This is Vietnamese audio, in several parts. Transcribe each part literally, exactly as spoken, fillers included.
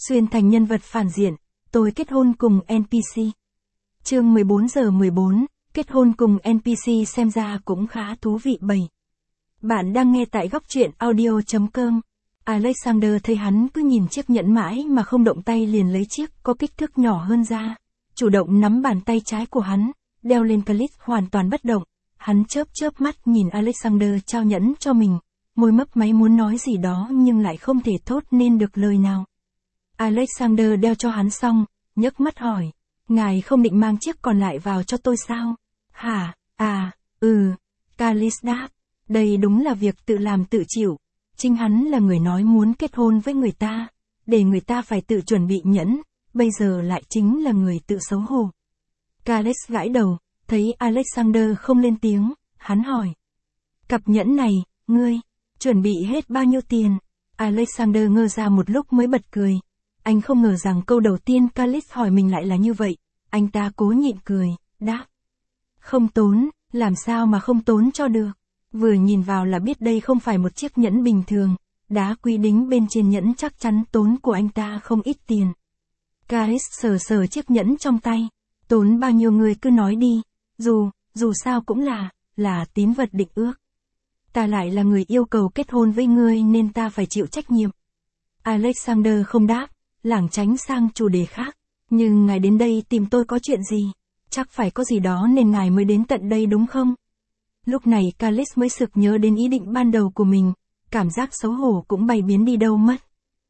Xuyên thành nhân vật phản diện, tôi kết hôn cùng en pê xê. Chương mười bốn giờ mười bốn, kết hôn cùng en pê xê xem ra cũng khá thú vị bảy. Bạn đang nghe tại góc truyện audio chấm com. Alexander thấy hắn cứ nhìn chiếc nhẫn mãi mà không động tay liền lấy chiếc có kích thước nhỏ hơn ra, chủ động nắm bàn tay trái của hắn, đeo lên Callis hoàn toàn bất động. Hắn chớp chớp mắt nhìn Alexander trao nhẫn cho mình, môi mấp máy muốn nói gì đó nhưng lại không thể thốt nên được lời nào. Alexander đeo cho hắn xong, nhấc mắt hỏi, ngài không định mang chiếc còn lại vào cho tôi sao? Hả, à, ừ, Callis đáp, đây đúng là việc tự làm tự chịu. Chính hắn là người nói muốn kết hôn với người ta, để người ta phải tự chuẩn bị nhẫn, bây giờ lại chính là người tự xấu hổ. Callis gãi đầu, thấy Alexander không lên tiếng, hắn hỏi. Cặp nhẫn này, ngươi, chuẩn bị hết bao nhiêu tiền? Alexander ngơ ra một lúc mới bật cười. Anh không ngờ rằng câu đầu tiên Callis hỏi mình lại là như vậy, anh ta cố nhịn cười, đáp. Không tốn, làm sao mà không tốn cho được. Vừa nhìn vào là biết đây không phải một chiếc nhẫn bình thường, đá quý đính bên trên nhẫn chắc chắn tốn của anh ta không ít tiền. Callis sờ sờ chiếc nhẫn trong tay, tốn bao nhiêu người cứ nói đi, dù, dù sao cũng là, là tín vật định ước. Ta lại là người yêu cầu kết hôn với ngươi nên ta phải chịu trách nhiệm. Alexander không đáp, lảng tránh sang chủ đề khác, nhưng ngài đến đây tìm tôi có chuyện gì? Chắc phải có gì đó nên ngài mới đến tận đây đúng không? Lúc này Callis mới sực nhớ đến ý định ban đầu của mình, cảm giác xấu hổ cũng bay biến đi đâu mất.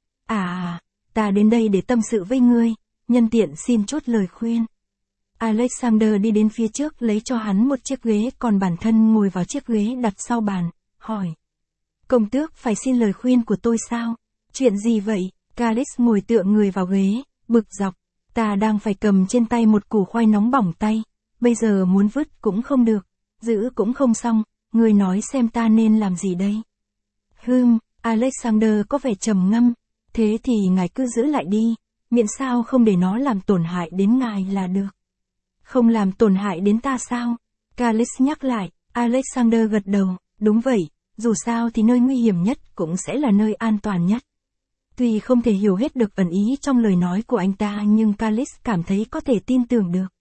À, ta đến đây để tâm sự với ngươi, nhân tiện xin chút lời khuyên. Alexander đi đến phía trước lấy cho hắn một chiếc ghế còn bản thân ngồi vào chiếc ghế đặt sau bàn, hỏi. Công tước phải xin lời khuyên của tôi sao? Chuyện gì vậy? Callis ngồi tựa người vào ghế, bực dọc. Ta đang phải cầm trên tay một củ khoai nóng bỏng tay, bây giờ muốn vứt cũng không được, giữ cũng không xong, ngươi nói xem ta nên làm gì đây? Hừm, Alexander có vẻ trầm ngâm, thế thì ngài cứ giữ lại đi, miễn sao không để nó làm tổn hại đến ngài là được. Không làm tổn hại đến ta sao? Callis nhắc lại, Alexander gật đầu, đúng vậy, dù sao thì nơi nguy hiểm nhất cũng sẽ là nơi an toàn nhất. Tuy không thể hiểu hết được ẩn ý trong lời nói của anh ta nhưng Callis cảm thấy có thể tin tưởng được.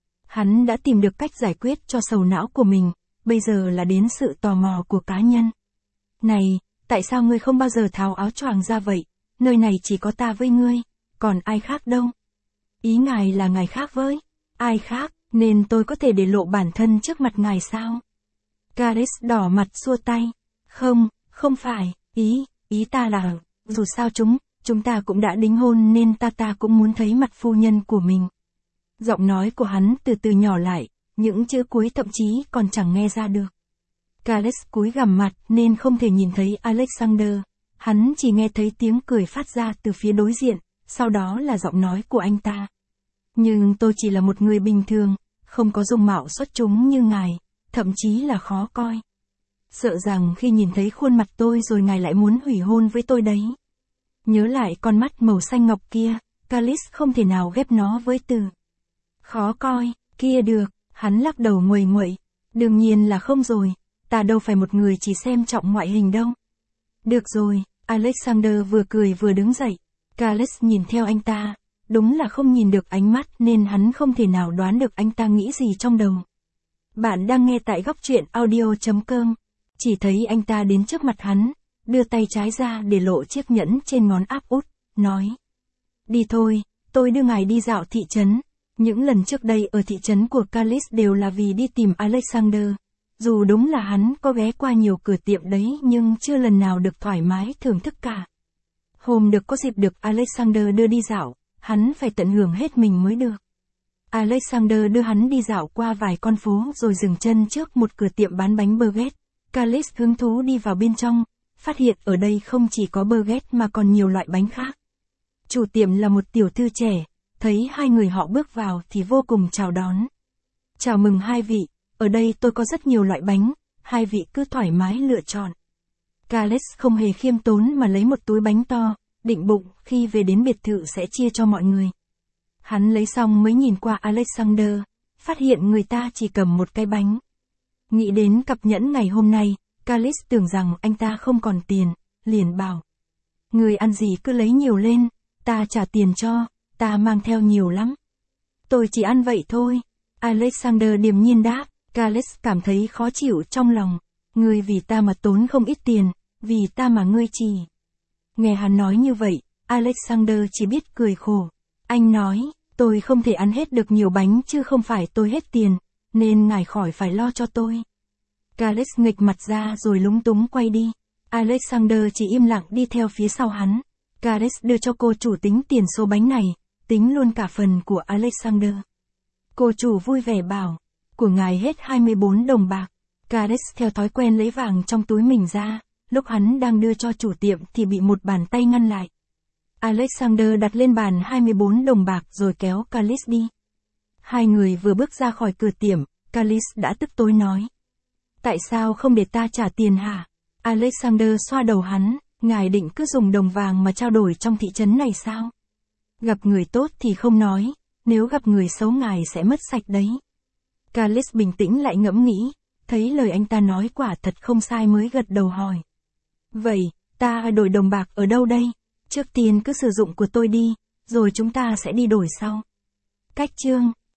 Hắn đã tìm được cách giải quyết cho sầu não của mình, bây giờ là đến sự tò mò của cá nhân. Này, tại sao ngươi không bao giờ tháo áo choàng ra vậy? Nơi này chỉ có ta với ngươi, còn ai khác đâu? Ý ngài là ngài khác với ai khác, nên tôi có thể để lộ bản thân trước mặt ngài sao? Callis đỏ mặt xua tay. Không, không phải, ý, ý ta là, dù sao chúng, chúng ta cũng đã đính hôn nên ta ta cũng muốn thấy mặt phu nhân của mình. Giọng nói của hắn từ từ nhỏ lại, những chữ cuối thậm chí còn chẳng nghe ra được. Callis cúi gằm mặt nên không thể nhìn thấy Alexander, hắn chỉ nghe thấy tiếng cười phát ra từ phía đối diện, sau đó là giọng nói của anh ta. Nhưng tôi chỉ là một người bình thường, không có dung mạo xuất chúng như ngài, thậm chí là khó coi. Sợ rằng khi nhìn thấy khuôn mặt tôi rồi ngài lại muốn hủy hôn với tôi đấy. Nhớ lại con mắt màu xanh ngọc kia, Callis không thể nào ghép nó với từ khó coi, kia được, hắn lắc đầu nguầy nguậy. Đương nhiên là không rồi, ta đâu phải một người chỉ xem trọng ngoại hình đâu. Được rồi, Alexander vừa cười vừa đứng dậy. Callis nhìn theo anh ta, đúng là không nhìn được ánh mắt nên hắn không thể nào đoán được anh ta nghĩ gì trong đầu. Bạn đang nghe tại góc truyện audio chấm com. Chỉ thấy anh ta đến trước mặt hắn, đưa tay trái ra để lộ chiếc nhẫn trên ngón áp út, nói. Đi thôi, tôi đưa ngài đi dạo thị trấn. Những lần trước đây ở thị trấn của Callis đều là vì đi tìm Alexander. Dù đúng là hắn có ghé qua nhiều cửa tiệm đấy nhưng chưa lần nào được thoải mái thưởng thức cả. Hôm được có dịp được Alexander đưa đi dạo, hắn phải tận hưởng hết mình mới được. Alexander đưa hắn đi dạo qua vài con phố rồi dừng chân trước một cửa tiệm bán bánh baguette. Callis hứng thú đi vào bên trong, phát hiện ở đây không chỉ có baguette mà còn nhiều loại bánh khác. Chủ tiệm là một tiểu thư trẻ, thấy hai người họ bước vào thì vô cùng chào đón. Chào mừng hai vị, ở đây tôi có rất nhiều loại bánh, hai vị cứ thoải mái lựa chọn. Callis không hề khiêm tốn mà lấy một túi bánh to, định bụng khi về đến biệt thự sẽ chia cho mọi người. Hắn lấy xong mới nhìn qua Alexander, phát hiện người ta chỉ cầm một cái bánh. Nghĩ đến cặp nhẫn ngày hôm nay, Callis tưởng rằng anh ta không còn tiền, liền bảo. Người ăn gì cứ lấy nhiều lên, ta trả tiền cho, ta mang theo nhiều lắm. Tôi chỉ ăn vậy thôi. Alexander điềm nhiên đáp. Callis cảm thấy khó chịu trong lòng. Ngươi vì ta mà tốn không ít tiền, vì ta mà ngươi chỉ. Nghe hắn nói như vậy, Alexander chỉ biết cười khổ. Anh nói, tôi không thể ăn hết được nhiều bánh chứ không phải tôi hết tiền, nên ngài khỏi phải lo cho tôi. Callis nghịch mặt ra rồi lúng túng quay đi. Alexander chỉ im lặng đi theo phía sau hắn. Callis đưa cho cô chủ tính tiền số bánh này, tính luôn cả phần của Alexander. Cô chủ vui vẻ bảo, của ngài hết hai mươi bốn đồng bạc. Callis theo thói quen lấy vàng trong túi mình ra, lúc hắn đang đưa cho chủ tiệm thì bị một bàn tay ngăn lại. Alexander đặt lên bàn hai mươi bốn đồng bạc rồi kéo Callis đi. Hai người vừa bước ra khỏi cửa tiệm, Callis đã tức tối nói. Tại sao không để ta trả tiền hả? Alexander xoa đầu hắn, ngài định cứ dùng đồng vàng mà trao đổi trong thị trấn này sao? Gặp người tốt thì không nói, nếu gặp người xấu ngài sẽ mất sạch đấy. Callis bình tĩnh lại ngẫm nghĩ, thấy lời anh ta nói quả thật không sai mới gật đầu hỏi. Vậy, ta đổi đồng bạc ở đâu đây? Trước tiên cứ sử dụng của tôi đi, rồi chúng ta sẽ đi đổi sau. Cách chương